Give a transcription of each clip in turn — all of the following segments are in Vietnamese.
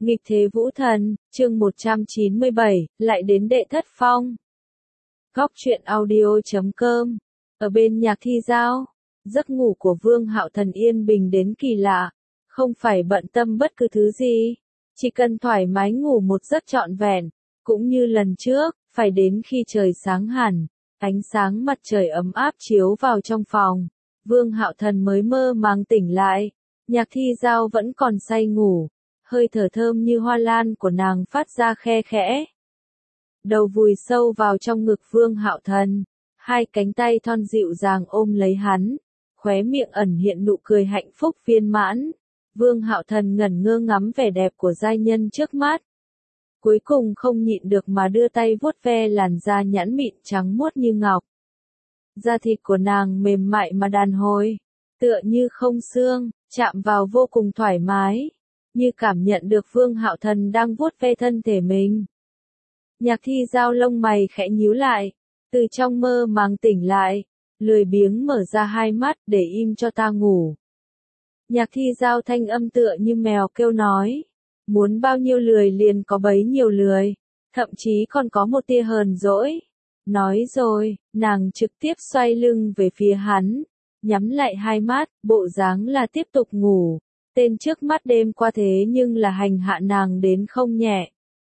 Nghịch thế vũ thần, chương 197, lại đến đệ thất phong. Góc truyện audio.com. Ở bên nhạc thi giao, giấc ngủ của Vương Hạo Thần yên bình đến kỳ lạ, không phải bận tâm bất cứ thứ gì, chỉ cần thoải mái ngủ một giấc trọn vẹn, cũng như lần trước, phải đến khi trời sáng hẳn, ánh sáng mặt trời ấm áp chiếu vào trong phòng, Vương Hạo Thần mới mơ màng tỉnh lại. Nhạc thi giao vẫn còn say ngủ, hơi thở thơm như hoa lan của nàng phát ra khe khẽ. Đầu vùi sâu vào trong ngực Vương Hạo Thần, hai cánh tay thon dịu dàng ôm lấy hắn, khóe miệng ẩn hiện nụ cười hạnh phúc viên mãn. Vương Hạo Thần ngẩn ngơ ngắm vẻ đẹp của giai nhân trước mắt. Cuối cùng không nhịn được mà đưa tay vuốt ve làn da nhẵn mịn trắng muốt như ngọc. Da thịt của nàng mềm mại mà đàn hồi, tựa như không xương, chạm vào vô cùng thoải mái, như cảm nhận được Vương Hạo Thần đang vuốt ve thân thể mình. Nhạc thi giao lông mày khẽ nhíu lại, từ trong mơ màng tỉnh lại, lười biếng mở ra hai mắt để im cho ta ngủ. Nhạc thi giao thanh âm tựa như mèo kêu nói, muốn bao nhiêu lười liền có bấy nhiêu lười, thậm chí còn có một tia hờn dỗi. Nói rồi, nàng trực tiếp xoay lưng về phía hắn, nhắm lại hai mắt, bộ dáng là tiếp tục ngủ. Tên trước mắt đêm qua thế nhưng là hành hạ nàng đến không nhẹ.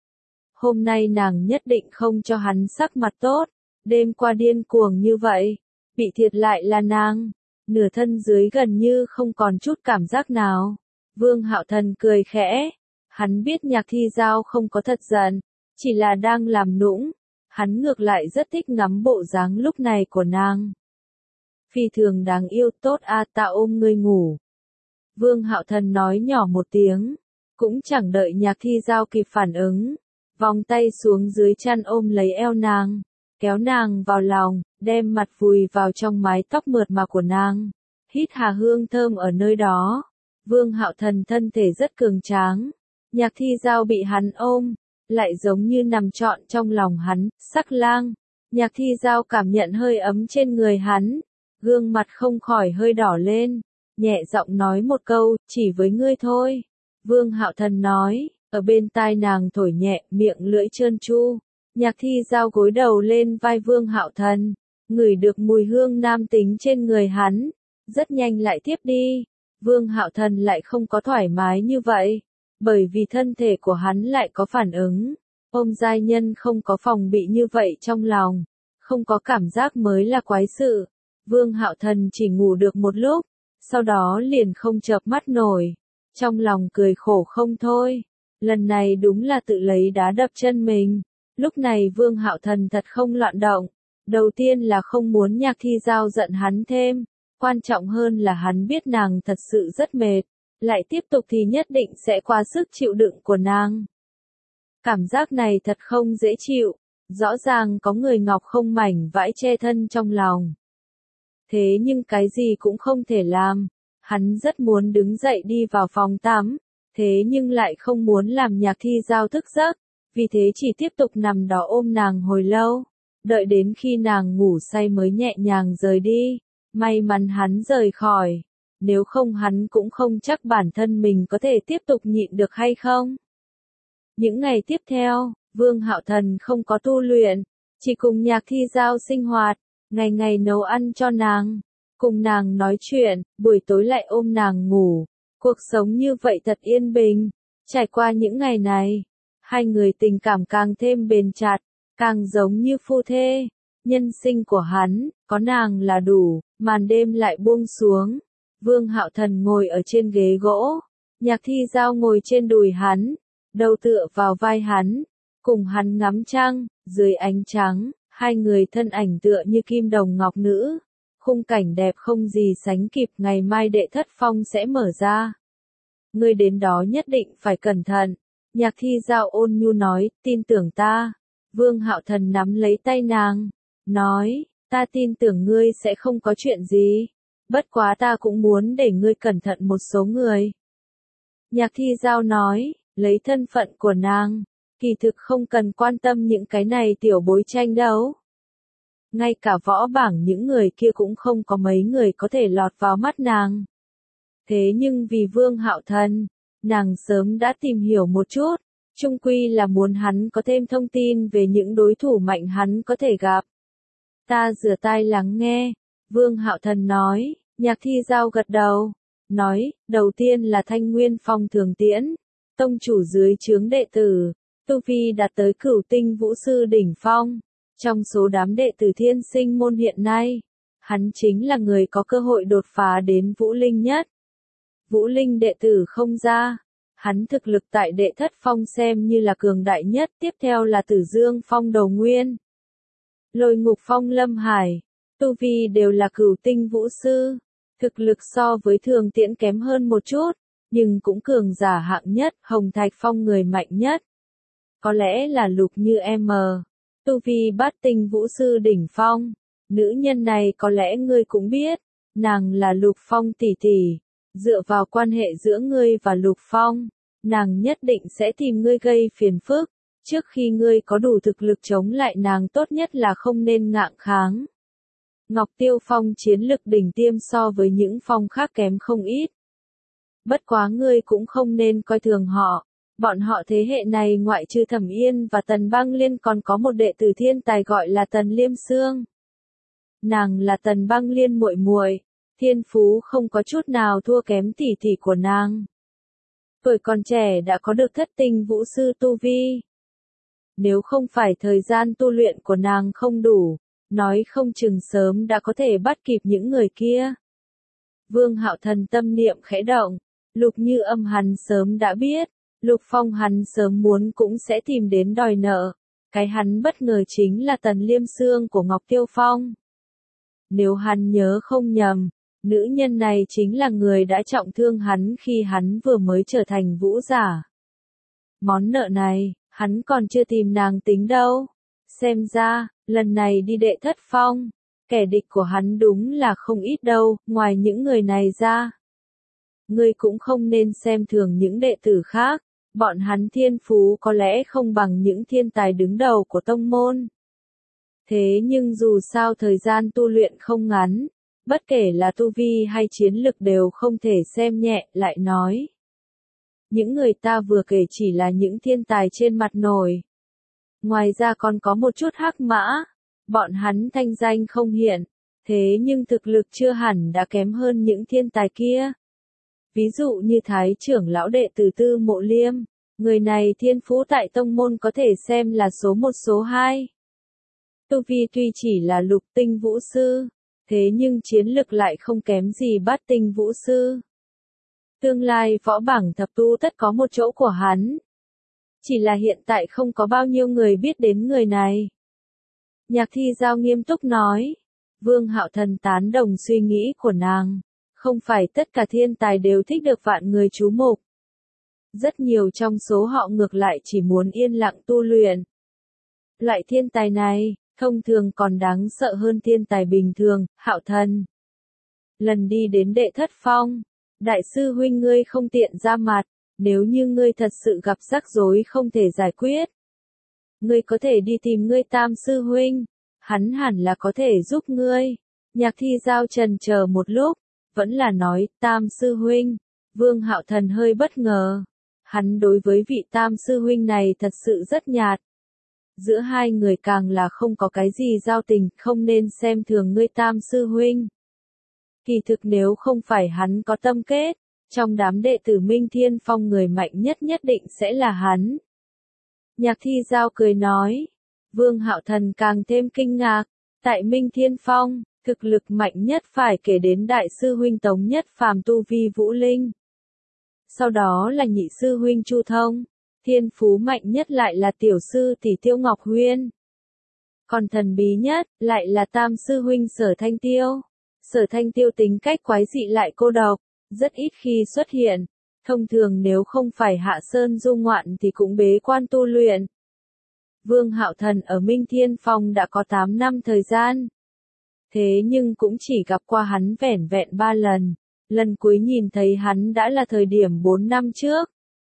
Hôm nay nàng nhất định không cho hắn sắc mặt tốt, đêm qua điên cuồng như vậy, bị thiệt lại là nàng, nửa thân dưới gần như không còn chút cảm giác nào. Vương Hạo Thần cười khẽ, hắn biết nhạc thi giao không có thật giận, chỉ là đang làm nũng, hắn ngược lại rất thích ngắm bộ dáng lúc này của nàng. Phi thường đáng yêu tốt a, ta ôm ngươi ngủ. Vương Hạo Thần nói nhỏ một tiếng, cũng chẳng đợi nhạc thi giao kịp phản ứng, vòng tay xuống dưới chăn ôm lấy eo nàng, kéo nàng vào lòng, đem mặt vùi vào trong mái tóc mượt mà của nàng, hít hà hương thơm ở nơi đó. Vương Hạo Thần thân thể rất cường tráng, nhạc thi giao bị hắn ôm, lại giống như nằm trọn trong lòng hắn, sắc lang. Nhạc thi giao cảm nhận hơi ấm trên người hắn, gương mặt không khỏi hơi đỏ lên, nhẹ giọng nói một câu, chỉ với ngươi thôi. Vương Hạo Thần nói, ở bên tai nàng thổi nhẹ, miệng lưỡi trơn tru. Nhạc thi giao gối đầu lên vai Vương Hạo Thần, ngửi được mùi hương nam tính trên người hắn, rất nhanh lại tiếp đi. Vương Hạo Thần lại không có thoải mái như vậy, bởi vì thân thể của hắn lại có phản ứng. Ôm giai nhân không có phòng bị như vậy trong lòng, không có cảm giác mới là quái sự. Vương Hạo Thần chỉ ngủ được một lúc, sau đó liền không chợp mắt nổi, trong lòng cười khổ không thôi. Lần này đúng là tự lấy đá đập chân mình. Lúc này Vương Hạo Thần thật không loạn động. Đầu tiên là không muốn nhạc thi giao giận hắn thêm, quan trọng hơn là hắn biết nàng thật sự rất mệt, lại tiếp tục thì nhất định sẽ qua sức chịu đựng của nàng. Cảm giác này thật không dễ chịu, rõ ràng có người ngọc không mảnh vãi che thân trong lòng. Thế nhưng cái gì cũng không thể làm, hắn rất muốn đứng dậy đi vào phòng tắm, thế nhưng lại không muốn làm nhạc thi giao thức giấc, vì thế chỉ tiếp tục nằm đó ôm nàng hồi lâu, đợi đến khi nàng ngủ say mới nhẹ nhàng rời đi. May mắn hắn rời khỏi, nếu không hắn cũng không chắc bản thân mình có thể tiếp tục nhịn được hay không. Những ngày tiếp theo, Vương Hạo Thần không có tu luyện, chỉ cùng nhạc thi giao sinh hoạt, ngày ngày nấu ăn cho nàng, cùng nàng nói chuyện, buổi tối lại ôm nàng ngủ. Cuộc sống như vậy thật yên bình. Trải qua những ngày này, hai người tình cảm càng thêm bền chặt, càng giống như phu thê. Nhân sinh của hắn, có nàng là đủ. Màn đêm lại buông xuống. Vương Hạo Thần ngồi ở trên ghế gỗ, nhạc thi giao ngồi trên đùi hắn, đầu tựa vào vai hắn, cùng hắn ngắm trăng, dưới ánh trắng, hai người thân ảnh tựa như kim đồng ngọc nữ. Khung cảnh đẹp không gì sánh kịp. Ngày mai đệ thất phong sẽ mở ra, ngươi đến đó nhất định phải cẩn thận. Nhạc thi giao ôn nhu nói, tin tưởng ta. Vương Hạo Thần nắm lấy tay nàng, nói, ta tin tưởng ngươi sẽ không có chuyện gì, bất quá ta cũng muốn để ngươi cẩn thận một số người. Nhạc thi giao nói, lấy thân phận của nàng, kỳ thực không cần quan tâm những cái này tiểu bối tranh đấu. Ngay cả võ bảng những người kia cũng không có mấy người có thể lọt vào mắt nàng. Thế nhưng vì Vương Hạo Thần, Nàng sớm đã tìm hiểu một chút, chung quy là muốn hắn có thêm thông tin về những đối thủ mạnh hắn có thể gặp. Ta rửa tai lắng nghe, Vương Hạo Thần nói, Nhạc Thi Giao gật đầu, nói, đầu tiên là Thanh Nguyên Phong Thường Tiễn, tông chủ dưới trướng đệ tử, tu vi đạt tới Cửu Tinh Vũ Sư đỉnh phong, trong số đám đệ tử Thiên Sinh môn hiện nay, hắn chính là người có cơ hội đột phá đến Vũ Linh nhất. Vũ Linh đệ tử không ra, hắn thực lực tại đệ thất phong xem như là cường đại nhất, tiếp theo là Tử Dương Phong Đầu Nguyên, Lôi Ngục Phong Lâm Hải, tu vi đều là Cửu Tinh Vũ Sư, thực lực so với Thường Tiễn kém hơn một chút, nhưng cũng cường giả hạng nhất, Hồng Thạch Phong người mạnh nhất. Có lẽ là Lục Như M, tu vi Bát Tinh Vũ Sư đỉnh phong, nữ nhân này có lẽ ngươi cũng biết, nàng là Lục Phong tỷ tỷ, dựa vào quan hệ giữa ngươi và Lục Phong, nàng nhất định sẽ tìm ngươi gây phiền phức, trước khi ngươi có đủ thực lực chống lại nàng tốt nhất là không nên ngạng kháng. Ngọc Tiêu Phong chiến lực đỉnh tiêm so với những phong khác kém không ít. Bất quá ngươi cũng không nên coi thường họ, bọn họ thế hệ này ngoại trừ Thẩm Yên và Tần Băng Liên còn có một đệ tử thiên tài gọi là Tần Liêm Sương. Nàng là Tần Băng Liên muội muội, thiên phú không có chút nào thua kém tỷ tỷ của nàng. Tuổi còn trẻ đã có được thất tinh vũ sư tu vi. Nếu không phải thời gian tu luyện của nàng không đủ, nói không chừng sớm đã có thể bắt kịp những người kia. Vương Hạo Thần tâm niệm khẽ động, Lục Như Âm hắn sớm đã biết, Lục Phong hắn sớm muốn cũng sẽ tìm đến đòi nợ, cái hắn bất ngờ chính là Tần Liêm Sương của Ngọc Tiêu Phong. Nếu hắn nhớ không nhầm, nữ nhân này chính là người đã trọng thương hắn khi hắn vừa mới trở thành vũ giả. Món nợ này, hắn còn chưa tìm nàng tính đâu. Xem ra, lần này đi đệ thất phong, kẻ địch của hắn đúng là không ít đâu, ngoài những người này ra. Ngươi cũng không nên xem thường những đệ tử khác, bọn hắn thiên phú có lẽ không bằng những thiên tài đứng đầu của tông môn. Thế nhưng dù sao thời gian tu luyện không ngắn, bất kể là tu vi hay chiến lực đều không thể xem nhẹ, lại nói. Những người ta vừa kể chỉ là những thiên tài trên mặt nổi. Ngoài ra còn có một chút hắc mã, bọn hắn thanh danh không hiện, thế nhưng thực lực chưa hẳn đã kém hơn những thiên tài kia. Ví dụ như Thái trưởng lão đệ tử Tư Mộ Liêm, người này thiên phú tại tông môn có thể xem là số 1 số 2. Tu vi tuy chỉ là lục tinh vũ sư, thế nhưng chiến lực lại không kém gì bát tinh vũ sư. Tương lai võ bảng thập tu tất có một chỗ của hắn. Chỉ là hiện tại không có bao nhiêu người biết đến người này. Nhạc Thi Giao nghiêm túc nói. Vương Hạo Thần tán đồng suy nghĩ của nàng. Không phải tất cả thiên tài đều thích được vạn người chú mục. Rất nhiều trong số họ ngược lại chỉ muốn yên lặng tu luyện. Loại thiên tài này, thông thường còn đáng sợ hơn thiên tài bình thường, Hạo Thần. Lần đi đến đệ thất phong, đại sư huynh ngươi không tiện ra mặt, nếu như ngươi thật sự gặp rắc rối không thể giải quyết. Ngươi có thể đi tìm ngươi tam sư huynh, hắn hẳn là có thể giúp ngươi. Nhạc Thi Giao chần chờ một lúc, vẫn là nói, tam sư huynh. Vương Hạo Thần hơi bất ngờ. Hắn đối với vị tam sư huynh này thật sự rất nhạt. Giữa hai người càng là không có cái gì giao tình, không nên xem thường ngươi tam sư huynh. Kỳ thực nếu không phải hắn có tâm kết, trong đám đệ tử Minh Thiên Phong người mạnh nhất nhất định sẽ là hắn. Nhạc Thi Giao cười nói. Vương Hạo Thần càng thêm kinh ngạc. Tại Minh Thiên Phong, thực lực mạnh nhất phải kể đến đại sư huynh Tống Nhất Phàm tu vi vũ linh. Sau đó là nhị sư huynh Chu Thông. Thiên phú mạnh nhất lại là tiểu sư tỷ Tiêu Ngọc Huyên. Còn thần bí nhất, lại là tam sư huynh Sở Thanh Tiêu. Sở Thanh Tiêu tính cách quái dị lại cô độc, rất ít khi xuất hiện. Thông thường nếu không phải hạ sơn du ngoạn thì cũng bế quan tu luyện. Vương Hạo Thần ở Minh Thiên Phong đã có 8 năm thời gian. Thế nhưng cũng chỉ gặp qua hắn vẻn vẹn 3 lần. Lần cuối nhìn thấy hắn đã là thời điểm 4 năm trước.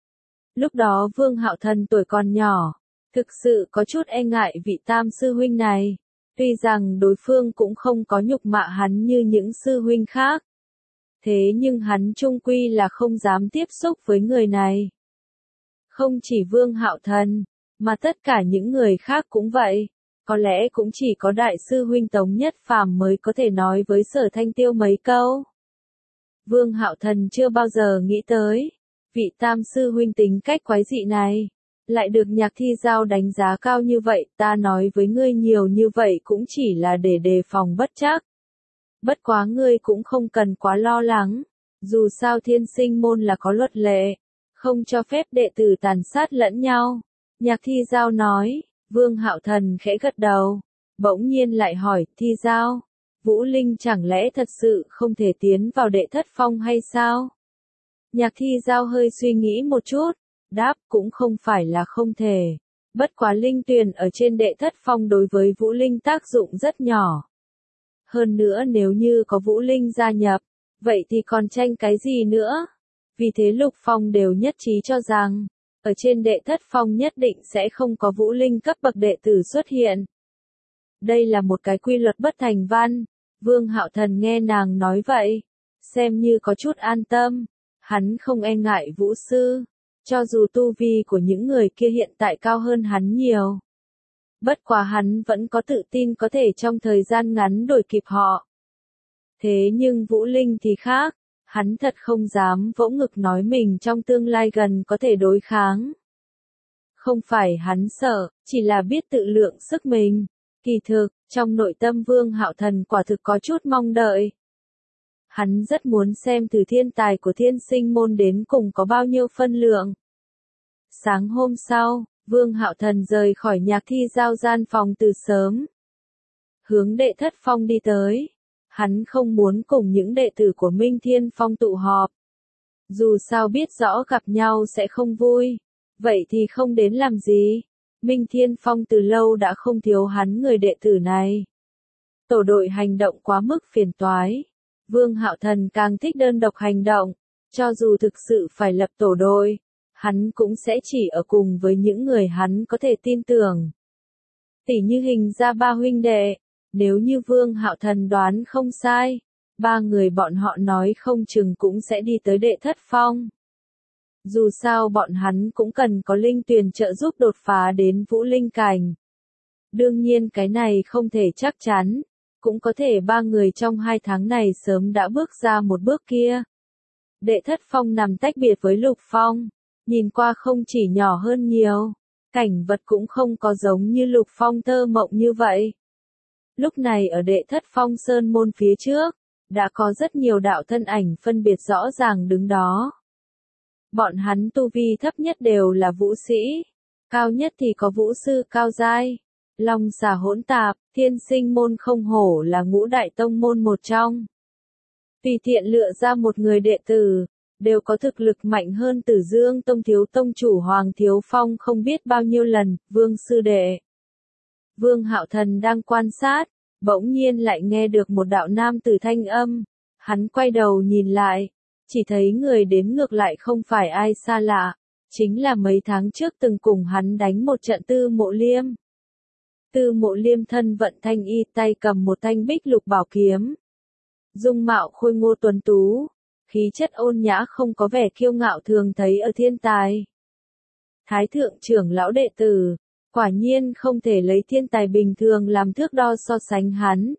Lúc đó Vương Hạo Thần tuổi còn nhỏ, thực sự có chút e ngại vị tam sư huynh này. Tuy rằng đối phương cũng không có nhục mạ hắn như những sư huynh khác. Thế nhưng hắn chung quy là không dám tiếp xúc với người này. Không chỉ Vương Hạo Thần, mà tất cả những người khác cũng vậy. Có lẽ cũng chỉ có đại sư huynh Tống Nhất Phàm mới có thể nói với Sở Thanh Tiêu mấy câu. Vương Hạo Thần chưa bao giờ nghĩ tới, vị tam sư huynh tính cách quái dị này, lại được Nhạc Thi Giao đánh giá cao như vậy, ta nói với ngươi nhiều như vậy cũng chỉ là để đề phòng bất trắc. Bất quá ngươi cũng không cần quá lo lắng, dù sao Thiên Sinh môn là có luật lệ, không cho phép đệ tử tàn sát lẫn nhau. Nhạc Thi Giao nói, Vương Hạo Thần khẽ gật đầu, bỗng nhiên lại hỏi, Thi Giao, Vũ Linh chẳng lẽ thật sự không thể tiến vào đệ thất phong hay sao? Nhạc Thi Giao hơi suy nghĩ một chút, đáp cũng không phải là không thể. Bất quá linh tuyền ở trên đệ thất phong đối với Vũ Linh tác dụng rất nhỏ. Hơn nữa nếu như có Vũ Linh gia nhập, vậy thì còn tranh cái gì nữa? Vì thế Lục Phong đều nhất trí cho rằng, ở trên đệ thất phong nhất định sẽ không có Vũ Linh cấp bậc đệ tử xuất hiện. Đây là một cái quy luật bất thành văn. Vương Hạo Thần nghe nàng nói vậy, xem như có chút an tâm. Hắn không e ngại Vũ sư, cho dù tu vi của những người kia hiện tại cao hơn hắn nhiều. Bất quá hắn vẫn có tự tin có thể trong thời gian ngắn đuổi kịp họ. Thế nhưng Vũ Linh thì khác, hắn thật không dám vỗ ngực nói mình trong tương lai gần có thể đối kháng. Không phải hắn sợ, chỉ là biết tự lượng sức mình. Kỳ thực, trong nội tâm Vương Hạo Thần quả thực có chút mong đợi. Hắn rất muốn xem thử thiên tài của Thiên Sinh môn đến cùng có bao nhiêu phân lượng. Sáng hôm sau, Vương Hạo Thần rời khỏi Nhạc Thi Giao gian phòng từ sớm. Hướng đệ thất phong đi tới. Hắn không muốn cùng những đệ tử của Minh Thiên Phong tụ họp. Dù sao biết rõ gặp nhau sẽ không vui. Vậy thì không đến làm gì. Minh Thiên Phong từ lâu đã không thiếu hắn người đệ tử này. Tổ đội hành động quá mức phiền toái. Vương Hạo Thần càng thích đơn độc hành động. Cho dù thực sự phải lập tổ đội, hắn cũng sẽ chỉ ở cùng với những người hắn có thể tin tưởng. Tỉ như Hình gia ba huynh đệ. Nếu như Vương Hạo Thần đoán không sai, ba người bọn họ nói không chừng cũng sẽ đi tới đệ thất phong. Dù sao bọn hắn cũng cần có linh tuyền trợ giúp đột phá đến vũ linh cảnh. Đương nhiên cái này không thể chắc chắn, cũng có thể ba người trong 2 tháng này sớm đã bước ra một bước kia. Đệ thất phong nằm tách biệt với Lục Phong, nhìn qua không chỉ nhỏ hơn nhiều, cảnh vật cũng không có giống như Lục Phong thơ mộng như vậy. Lúc này ở đệ thất phong sơn môn phía trước, đã có rất nhiều đạo thân ảnh phân biệt rõ ràng đứng đó. Bọn hắn tu vi thấp nhất đều là vũ sĩ, cao nhất thì có vũ sư cao giai. Long xà hỗn tạp, Thiên Sinh môn không hổ là ngũ đại tông môn một trong. Tùy tiện lựa ra một người đệ tử, đều có thực lực mạnh hơn Tử Dương Tông thiếu tông chủ Hoàng Thiếu Phong không biết bao nhiêu lần, Vương sư đệ. Vương Hạo Thần đang quan sát, bỗng nhiên lại nghe được một đạo nam tử thanh âm. Hắn quay đầu nhìn lại, chỉ thấy người đến ngược lại không phải ai xa lạ, chính là mấy tháng trước từng cùng hắn đánh một trận Tư Mộ Liêm. Tư Mộ Liêm thân vận thanh y, tay cầm một thanh bích lục bảo kiếm. Dung mạo khôi ngô tuấn tú, khí chất ôn nhã không có vẻ kiêu ngạo thường thấy ở thiên tài. Thái thượng trưởng lão đệ tử, quả nhiên không thể lấy thiên tài bình thường làm thước đo so sánh hắn.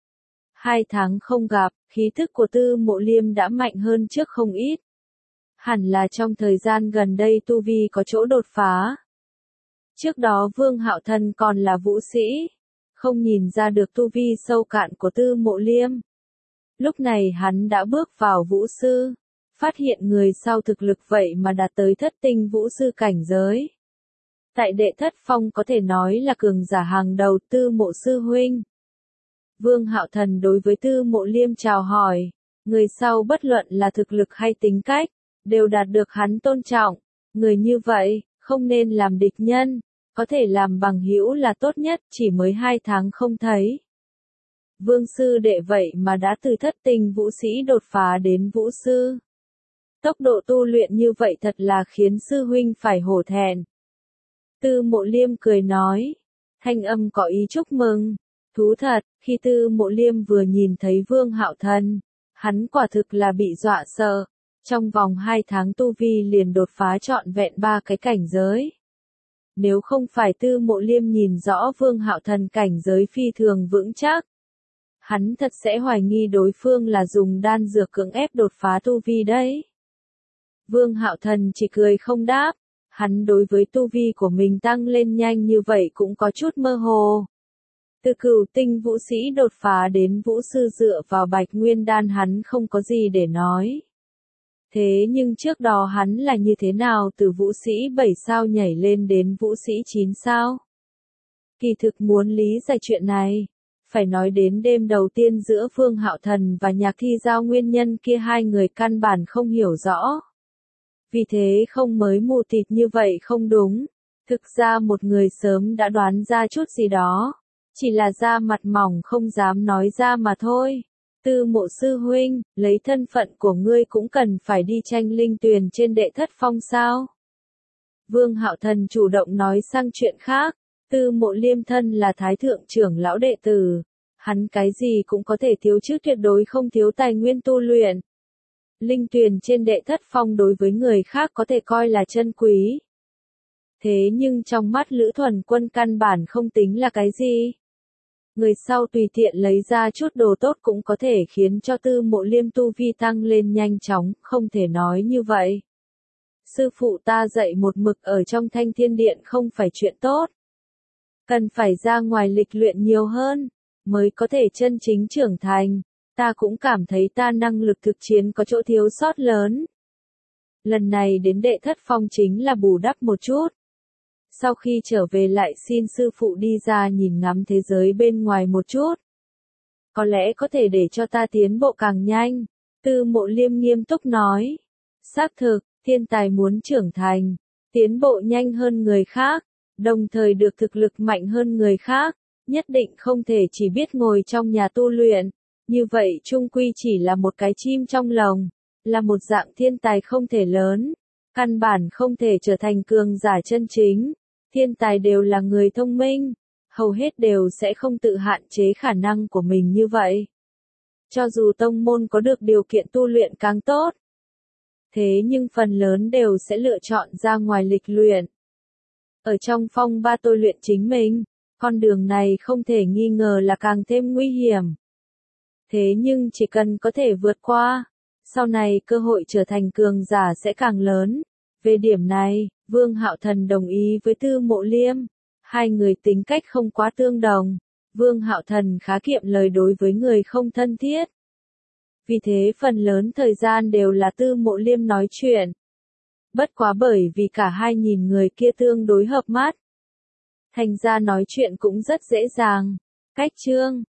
2 tháng không gặp, khí thức của Tư Mộ Liêm đã mạnh hơn trước không ít. Hẳn là trong thời gian gần đây tu vi có chỗ đột phá. Trước đó Vương Hạo Thần còn là vũ sĩ, không nhìn ra được tu vi sâu cạn của Tư Mộ Liêm. Lúc này hắn đã bước vào vũ sư, phát hiện người sau thực lực vậy mà đạt tới thất tinh vũ sư cảnh giới. Tại đệ thất phong có thể nói là cường giả hàng đầu Tư Mộ sư huynh. Vương Hạo Thần đối với Tư Mộ Liêm chào hỏi, người sau bất luận là thực lực hay tính cách, đều đạt được hắn tôn trọng, người như vậy, không nên làm địch nhân, có thể làm bằng hữu là tốt nhất, chỉ mới 2 tháng không thấy. Vương sư đệ vậy mà đã từ thất tinh vũ sĩ đột phá đến vũ sư. Tốc độ tu luyện như vậy thật là khiến sư huynh phải hổ thẹn. Tư Mộ Liêm cười nói, thanh âm có ý chúc mừng. Thú thật, khi Tư Mộ Liêm vừa nhìn thấy Vương Hạo Thần, Hắn quả thực là bị dọa sợ. Trong vòng 2 tháng tu vi liền đột phá trọn vẹn 3 cái cảnh giới. Nếu không phải Tư Mộ Liêm nhìn rõ Vương Hạo Thần cảnh giới phi thường vững chắc, hắn thật sẽ hoài nghi đối phương là dùng đan dược cưỡng ép đột phá tu vi đấy. Vương Hạo Thần chỉ cười không đáp, hắn đối với tu vi của mình tăng lên nhanh như vậy cũng có chút mơ hồ. Từ Cửu Tinh vũ sĩ đột phá đến vũ sư dựa vào Bạch Nguyên đan hắn không có gì để nói. Thế nhưng trước đó hắn là như thế nào từ vũ sĩ 7 sao nhảy lên đến vũ sĩ 9 sao? Kỳ thực muốn lý giải chuyện này, phải nói đến đêm đầu tiên giữa Vương Hạo Thần và Nhạc Thi Giao, nguyên nhân kia hai người căn bản không hiểu rõ. Vì thế không mới mù tịt như vậy không đúng. Thực ra một người sớm đã đoán ra chút gì đó, chỉ là da mặt mỏng không dám nói ra mà thôi. Tư Mộ sư huynh, lấy thân phận của ngươi cũng cần phải đi tranh linh tuyền trên đệ thất phong sao? Vương Hạo Thần chủ động nói sang chuyện khác. Tư Mộ Liêm thân là thái thượng trưởng lão đệ tử, hắn cái gì cũng có thể thiếu chứ tuyệt đối không thiếu tài nguyên tu luyện. Linh tuyền trên đệ thất phong đối với người khác có thể coi là chân quý. Thế nhưng trong mắt Lữ Thuần Quân căn bản không tính là cái gì. Người sau tùy tiện lấy ra chút đồ tốt cũng có thể khiến cho Tư Mộ Liêm tu vi tăng lên nhanh chóng, không thể nói như vậy. Sư phụ ta dạy một mực ở trong Thanh Thiên Điện không phải chuyện tốt. Cần phải ra ngoài lịch luyện nhiều hơn, mới có thể chân chính trưởng thành. Ta cũng cảm thấy ta năng lực thực chiến có chỗ thiếu sót lớn. Lần này đến đệ thất phong chính là bù đắp một chút. Sau khi trở về lại xin sư phụ đi ra nhìn ngắm thế giới bên ngoài một chút. Có lẽ có thể để cho ta tiến bộ càng nhanh. Tư Mộ Liêm nghiêm túc nói. Xác thực, thiên tài muốn trưởng thành, tiến bộ nhanh hơn người khác, đồng thời được thực lực mạnh hơn người khác, nhất định không thể chỉ biết ngồi trong nhà tu luyện. Như vậy chung quy chỉ là một cái chim trong lồng, là một dạng thiên tài không thể lớn, căn bản không thể trở thành cường giả chân chính. Thiên tài đều là người thông minh, hầu hết đều sẽ không tự hạn chế khả năng của mình như vậy. Cho dù tông môn có được điều kiện tu luyện càng tốt, thế nhưng phần lớn đều sẽ lựa chọn ra ngoài lịch luyện. Ở trong phong ba tôi luyện chính mình, con đường này không thể nghi ngờ là càng thêm nguy hiểm. Thế nhưng chỉ cần có thể vượt qua, sau này cơ hội trở thành cường giả sẽ càng lớn. Về điểm này, Vương Hạo Thần đồng ý với Tư Mộ Liêm. Hai người tính cách không quá tương đồng. Vương Hạo Thần khá kiệm lời đối với người không thân thiết. Vì thế phần lớn thời gian đều là Tư Mộ Liêm nói chuyện. Bất quá bởi vì cả hai nhìn người kia tương đối hợp mắt, thành ra nói chuyện cũng rất dễ dàng. Cách chương